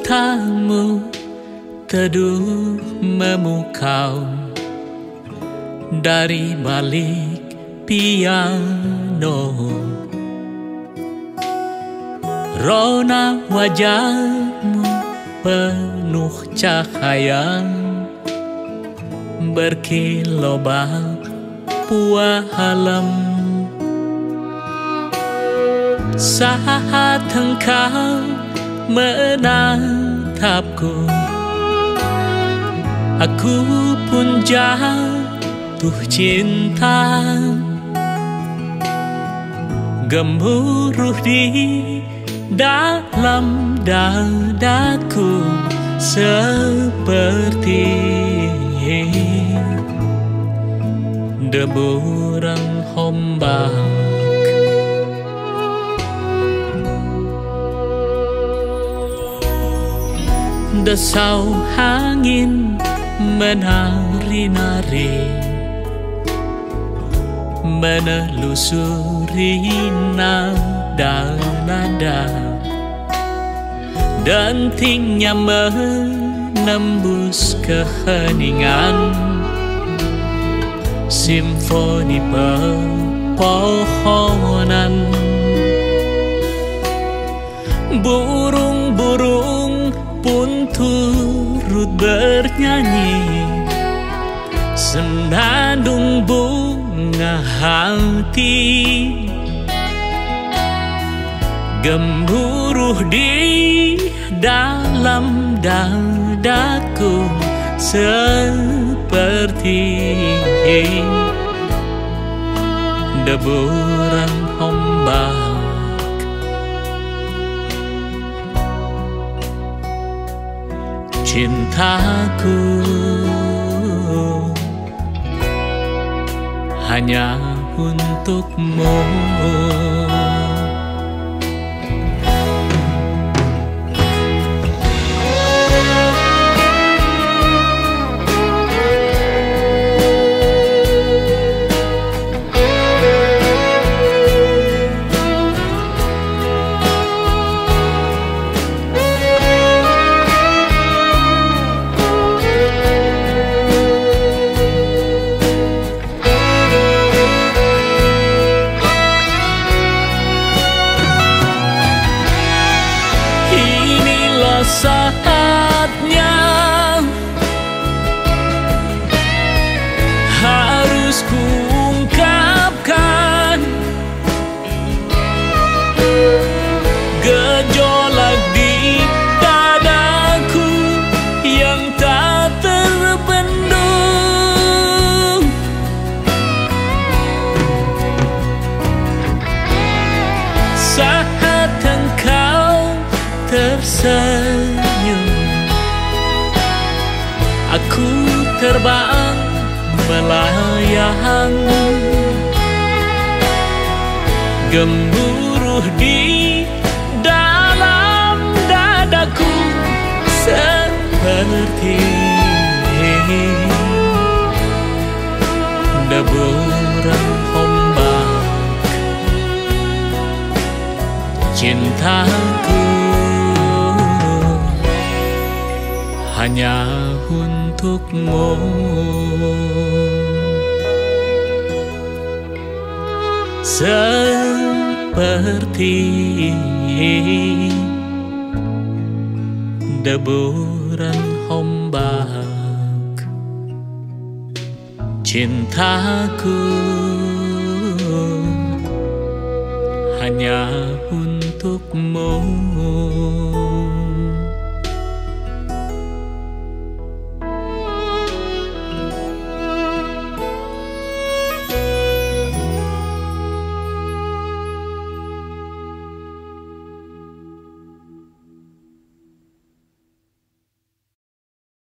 matamu teduh memukau dari balik piano. Rona wajahmu penuh cahaya, berkilobat pualam. Saat engkau menatapku, aku pun jatuh cinta. Gemuruh di dalam dadaku seperti deburan ombak. Desau angin menari-nari, menelusuri nada-nada, dentingnya menembus keheningan. Simfoni pepohonan, burung-burung pun turut bernyanyi, senandung bunga hati gemuruh di dalam dadaku seperti deburan ombak. Cintaku hanya untukmu. Saatnya harus kuungkapkan gejolak di dadaku yang tak terbendung. Saat engkau tersenyum, aku terbang melayang, gemuruh di dalam dadaku seperti deburan ombak. Cintaku hanya untukmu. Seperti deburan ombak. Cintaku hanya untukmu.